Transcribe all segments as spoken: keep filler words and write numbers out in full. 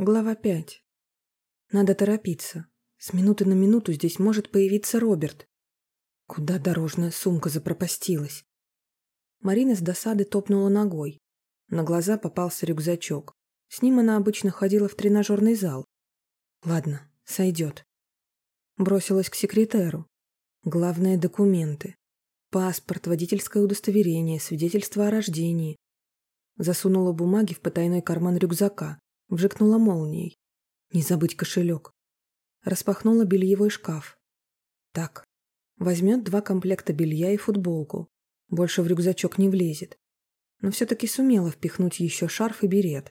Глава пять. Надо торопиться. С минуты на минуту здесь может появиться Роберт. Куда дорожная сумка запропастилась? Марина с досады топнула ногой. На глаза попался рюкзачок. С ним она обычно ходила в тренажерный зал. Ладно, сойдет. Бросилась к секретеру. Главные документы. Паспорт, водительское удостоверение, свидетельство о рождении. Засунула бумаги в потайной карман рюкзака. Вжикнула молнией. Не забыть кошелек. Распахнула бельевой шкаф. Так, возьмет два комплекта белья и футболку. Больше в рюкзачок не влезет. Но все-таки сумела впихнуть еще шарф и берет.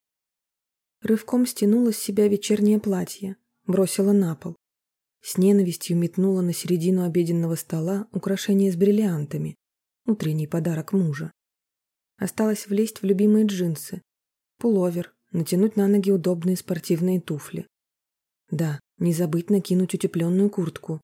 Рывком стянула с себя вечернее платье. Бросила на пол. С ненавистью метнула на середину обеденного стола украшение с бриллиантами. Утренний подарок мужа. Осталось влезть в любимые джинсы. Пуловер. Натянуть на ноги удобные спортивные туфли. Да, не забыть накинуть утепленную куртку.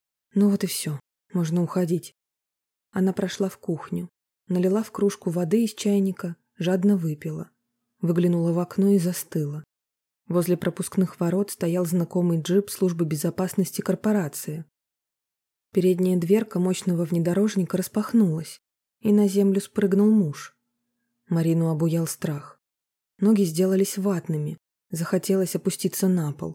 Ну вот и все, можно уходить. Она прошла в кухню, налила в кружку воды из чайника, жадно выпила. Выглянула в окно и застыла. Возле пропускных ворот стоял знакомый джип службы безопасности корпорации. Передняя дверка мощного внедорожника распахнулась, и на землю спрыгнул муж. Марину обуял страх. Ноги сделались ватными, захотелось опуститься на пол.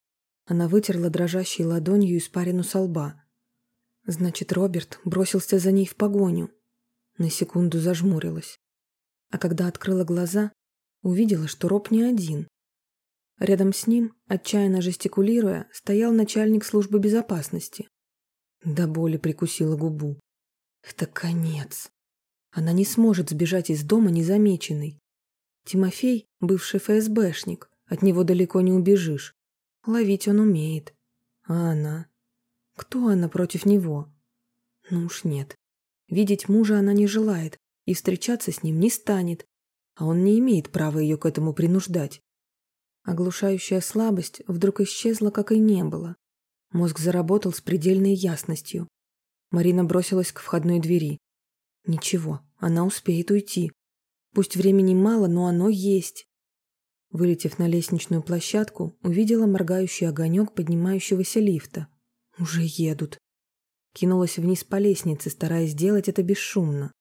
Она вытерла дрожащей ладонью испарину со лба. Значит, Роберт бросился за ней в погоню. На секунду зажмурилась. А когда открыла глаза, увидела, что Роб не один. Рядом с ним, отчаянно жестикулируя, стоял начальник службы безопасности. До боли прикусила губу. Это конец. Она не сможет сбежать из дома незамеченной. Тимофей – бывший эф эс бэшник, от него далеко не убежишь. Ловить он умеет. А она? Кто она против него? Ну уж нет. Видеть мужа она не желает и встречаться с ним не станет, а он не имеет права ее к этому принуждать. Оглушающая слабость вдруг исчезла, как и не было. Мозг заработал с предельной ясностью. Марина бросилась к входной двери. Ничего, она успеет уйти. Пусть времени мало, но оно есть. Вылетев на лестничную площадку, увидела моргающий огонек поднимающегося лифта. Уже едут. Кинулась вниз по лестнице, стараясь сделать это бесшумно.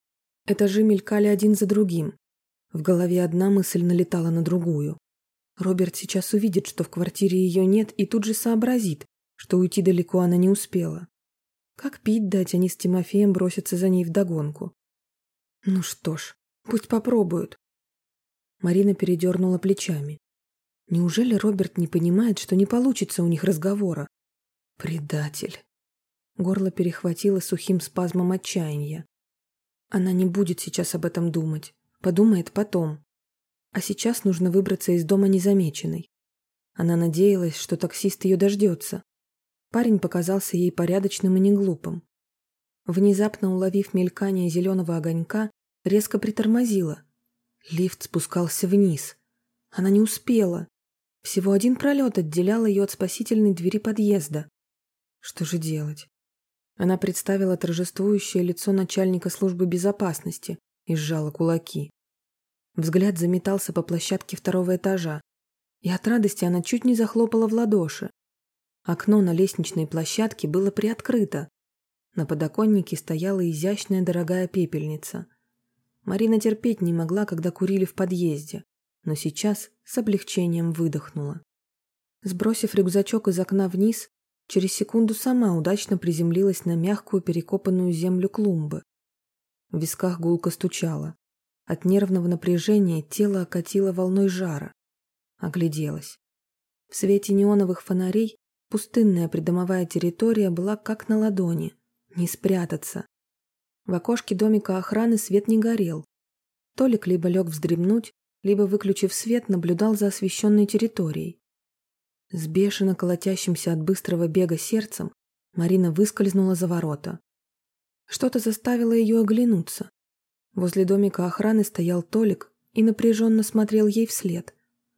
Этажи мелькали один за другим. В голове одна мысль налетала на другую. Роберт сейчас увидит, что в квартире ее нет, и тут же сообразит, что уйти далеко она не успела. Как пить дать, они с Тимофеем бросятся за ней вдогонку. Ну что ж. Пусть попробуют. Марина передернула плечами. Неужели Роберт не понимает, что не получится у них разговора? Предатель. Горло перехватило сухим спазмом отчаяния. Она не будет сейчас об этом думать. Подумает потом. А сейчас нужно выбраться из дома незамеченной. Она надеялась, что таксист ее дождется. Парень показался ей порядочным и неглупым. Внезапно уловив мелькание зеленого огонька, резко притормозила. Лифт спускался вниз. Она не успела. Всего один пролет отделял ее от спасительной двери подъезда. Что же делать? Она представила торжествующее лицо начальника службы безопасности и сжала кулаки. Взгляд заметался по площадке второго этажа, и от радости она чуть не захлопала в ладоши. Окно на лестничной площадке было приоткрыто. На подоконнике стояла изящная дорогая пепельница. Марина терпеть не могла, когда курили в подъезде, но сейчас с облегчением выдохнула. Сбросив рюкзачок из окна вниз, через секунду сама удачно приземлилась на мягкую перекопанную землю клумбы. В висках гулко стучало. От нервного напряжения тело окатило волной жара. Огляделась. В свете неоновых фонарей пустынная придомовая территория была как на ладони. Не спрятаться. В окошке домика охраны свет не горел. Толик либо лег вздремнуть, либо, выключив свет, наблюдал за освещенной территорией. С бешено колотящимся от быстрого бега сердцем Марина выскользнула за ворота. Что-то заставило ее оглянуться. Возле домика охраны стоял Толик и напряженно смотрел ей вслед.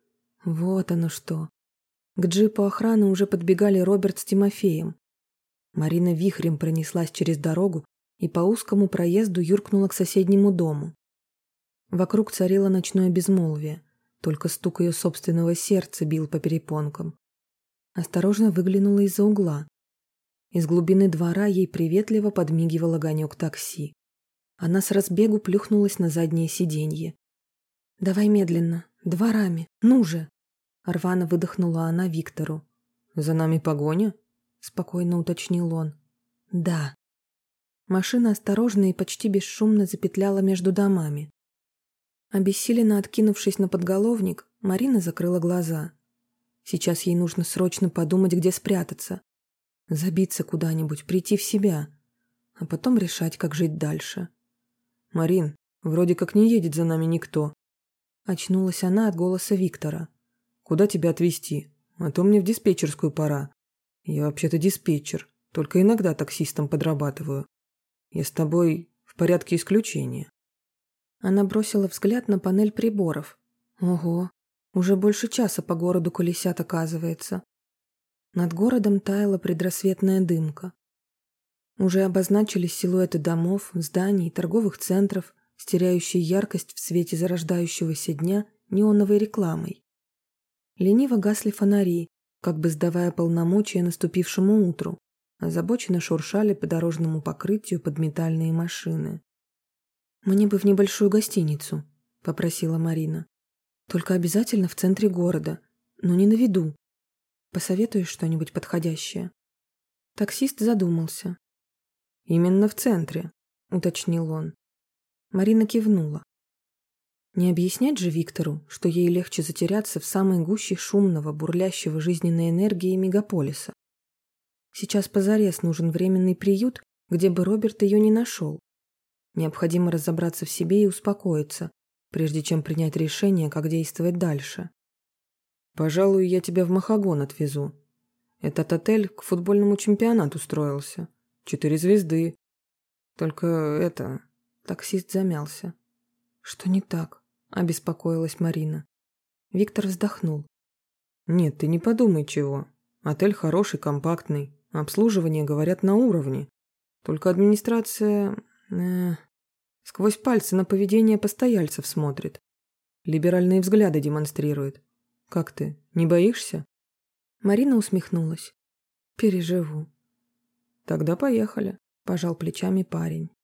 Вот оно что. К джипу охраны уже подбегали Роберт с Тимофеем. Марина вихрем пронеслась через дорогу и по узкому проезду юркнула к соседнему дому. Вокруг царило ночное безмолвие. только стук ее собственного сердца бил по перепонкам. Осторожно выглянула из-за угла. Из глубины двора ей приветливо подмигивал огонек такси. Она с разбегу плюхнулась на заднее сиденье. «Давай медленно, дворами, ну же!» Рвано выдохнула она Виктору. «За нами погоня?» — спокойно уточнил он. «Да». Машина осторожно и почти бесшумно запетляла между домами. Обессиленно откинувшись на подголовник, Марина закрыла глаза. Сейчас ей нужно срочно подумать, где спрятаться. Забиться куда-нибудь, прийти в себя, а потом решать, как жить дальше. «Марин, вроде как не едет за нами никто». Очнулась она от голоса Виктора. «Куда тебя отвезти? А то мне в диспетчерскую пора. Я вообще-то диспетчер, только иногда таксистом подрабатываю. Я с тобой в порядке исключения». Она бросила взгляд на панель приборов. Ого, уже больше часа по городу колесят, оказывается. Над городом таяла предрассветная дымка. Уже обозначились силуэты домов, зданий, торговых центров, стеряющие яркость в свете зарождающегося дня неоновой рекламой. Лениво гасли фонари, как бы сдавая полномочия наступившему утру, озабоченно шуршали по дорожному покрытию подметальные машины. «Мне бы в небольшую гостиницу», — попросила Марина. «Только обязательно в центре города, но не на виду. Посоветуешь что-нибудь подходящее?» Таксист задумался. «Именно в центре», — уточнил он. Марина кивнула. Не объяснять же Виктору, что ей легче затеряться в самой гуще шумного, бурлящего жизненной энергии мегаполиса. Сейчас позарез нужен временный приют, где бы Роберт ее не нашел. Необходимо разобраться в себе и успокоиться, прежде чем принять решение, как действовать дальше. «Пожалуй, я тебя в Махагон отвезу. Этот отель к футбольному чемпионату строился. Четыре звезды. Только это...» Таксист замялся. «Что не так?» — обеспокоилась Марина. Виктор вздохнул. «Нет, ты не подумай чего. Отель хороший, компактный. Обслуживание, говорят, на уровне. Только администрация... Э, сквозь пальцы на поведение постояльцев смотрит. Либеральные взгляды демонстрирует. Как ты, не боишься?» Марина усмехнулась. «Переживу». «Тогда поехали», — пожал плечами парень.